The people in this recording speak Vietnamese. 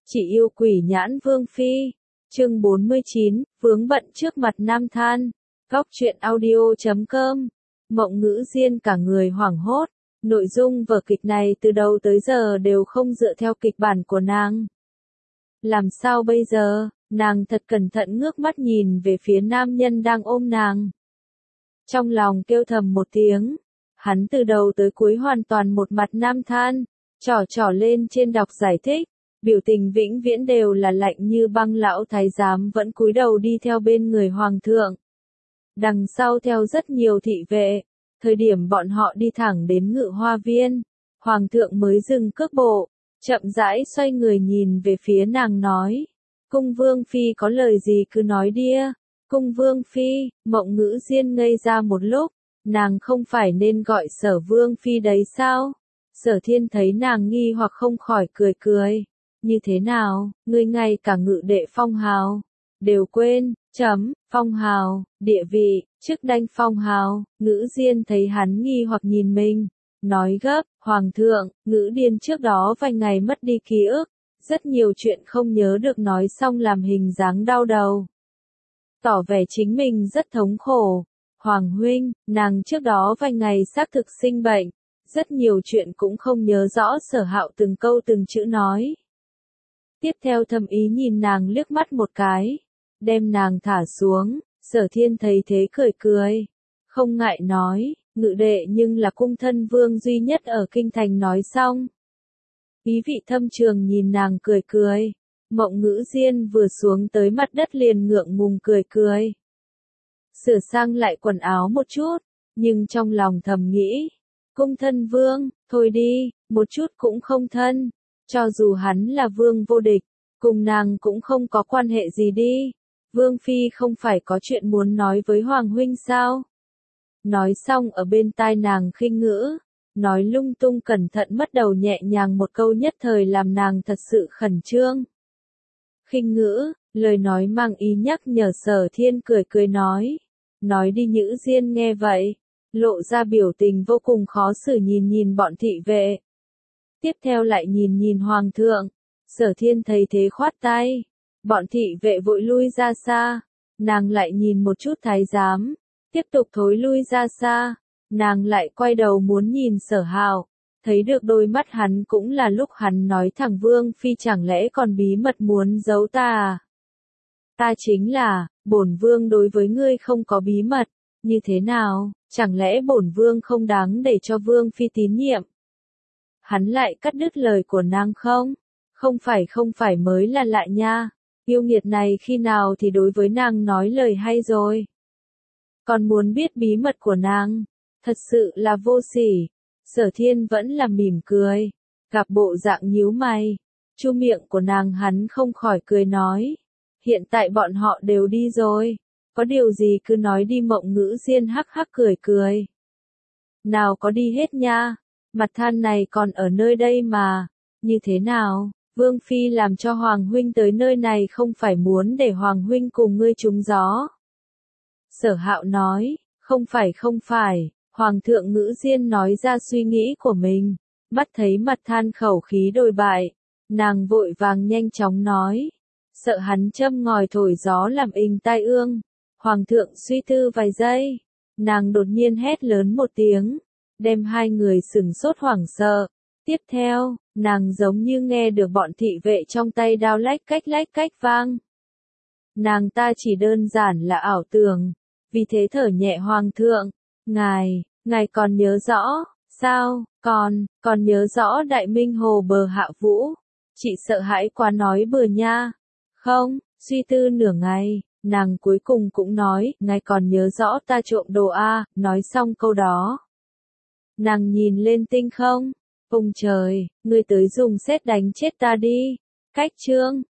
Chỉ yêu quỷ nhãn vương phi. Chương 49, vướng bận trước mặt nam than. Góc truyện audio.com. Mộng Ngữ Diên cả người hoảng hốt. Nội dung vở kịch này từ đầu tới giờ đều không dựa theo kịch bản của nàng. Làm sao bây giờ? Nàng thật cẩn thận ngước mắt nhìn về phía nam nhân đang ôm nàng. Trong lòng kêu thầm một tiếng. Hắn từ đầu tới cuối hoàn toàn một mặt nam than, trỏ lên trên đọc giải thích. Biểu tình vĩnh viễn đều là lạnh như băng. Lão thái giám vẫn cúi đầu đi theo bên người hoàng thượng. Đằng sau theo rất nhiều thị vệ. Thời điểm bọn họ đi thẳng đến Ngự Hoa Viên, hoàng thượng mới dừng cước bộ, chậm rãi xoay người nhìn về phía nàng nói. Cung vương phi có lời gì cứ nói đi. Cung vương phi. Mộng Ngữ Diên ngây ra một lúc, nàng không phải nên gọi Sở vương phi đấy sao? Sở Thiên thấy nàng nghi hoặc không khỏi cười. Như thế nào, ngươi ngay cả ngự đệ phong hào đều quên, phong hào, địa vị, chức đanh phong hào. Ngữ Diên thấy hắn nghi hoặc nhìn mình, nói gấp, hoàng thượng, Ngữ Điên trước đó vài ngày mất đi ký ức, rất nhiều chuyện không nhớ được, nói xong làm hình dáng đau đầu. Tỏ vẻ chính mình rất thống khổ. Hoàng huynh, nàng trước đó vài ngày xác thực sinh bệnh, rất nhiều chuyện cũng không nhớ rõ. Sở Hạo từng câu từng chữ nói. Tiếp theo thầm ý nhìn nàng liếc mắt một cái, đem nàng thả xuống. Sở Thiên thấy thế cười, không ngại nói, ngự đệ nhưng là cung thân vương duy nhất ở kinh thành. Nói xong, ý vị thâm trường nhìn nàng cười. Mộng Ngữ Diên vừa xuống tới mặt đất liền ngượng ngùng cười. Sửa sang lại quần áo một chút, nhưng trong lòng thầm nghĩ, cung thân vương, thôi đi, một chút cũng không thân. Cho dù hắn là vương vô địch, cùng nàng cũng không có quan hệ gì đi. Vương phi không phải có chuyện muốn nói với hoàng huynh sao? Nói xong ở bên tai nàng khinh ngữ, nói lung tung cẩn thận mất đầu nhẹ nhàng một câu nhất thời làm nàng thật sự khẩn trương. Khinh ngữ, lời nói mang ý nhắc nhở. Sở Thiên cười nói. Nói đi. Ngữ Diên nghe vậy, lộ ra biểu tình vô cùng khó xử nhìn bọn thị vệ. Tiếp theo lại nhìn hoàng thượng. Sở Thiên thấy thế khoát tay. Bọn thị vệ vội lui ra xa. Nàng lại nhìn một chút thái giám, tiếp tục thối lui ra xa. Nàng lại quay đầu muốn nhìn Sở Hạo, thấy được đôi mắt hắn cũng là lúc hắn nói thẳng, vương phi chẳng lẽ còn bí mật muốn giấu ta à? Ta chính là, bổn vương đối với ngươi không có bí mật. Như thế nào, chẳng lẽ bổn vương không đáng để cho vương phi tín nhiệm? Hắn lại cắt đứt lời của nàng. Không phải mới là lạ nha. Yêu nghiệt này khi nào thì đối với nàng nói lời hay rồi. Còn muốn biết bí mật của nàng, thật sự là vô sỉ. Sở Thiên vẫn là mỉm cười, gặp bộ dạng nhíu mày, chu miệng của nàng hắn không khỏi cười nói. Hiện tại bọn họ đều đi rồi, có điều gì cứ nói đi. Mộng Ngữ Diên hắc cười. Nào có đi hết nha, mặt than này còn ở nơi đây mà. Như thế nào, vương phi làm cho hoàng huynh tới nơi này không phải muốn để hoàng huynh cùng ngươi trúng gió? Sở Hạo nói, không phải. Hoàng thượng. Ngữ Diên nói ra suy nghĩ của mình, mắt thấy mặt than khẩu khí đồi bại, nàng vội vàng nhanh chóng nói, sợ hắn châm ngòi thổi gió làm inh tai ương. Hoàng thượng suy tư vài giây, nàng đột nhiên hét lớn một tiếng, đem hai người sửng sốt hoảng sợ. Tiếp theo, nàng giống như nghe được bọn thị vệ trong tay đao lách cách vang. Nàng ta chỉ đơn giản là ảo tưởng, vì thế thở nhẹ. Hoàng thượng, ngài còn nhớ rõ, sao? Còn nhớ rõ Đại Minh Hồ bờ Hạ Vũ? Chị sợ hãi quá nói bừa nha. Không, suy tư nửa ngày, nàng cuối cùng cũng nói, ngài còn nhớ rõ ta trộm đồ a? Nói xong câu đó, nàng nhìn lên tinh không. Ông trời, ngươi tới dùng sét đánh chết ta đi. Cách chương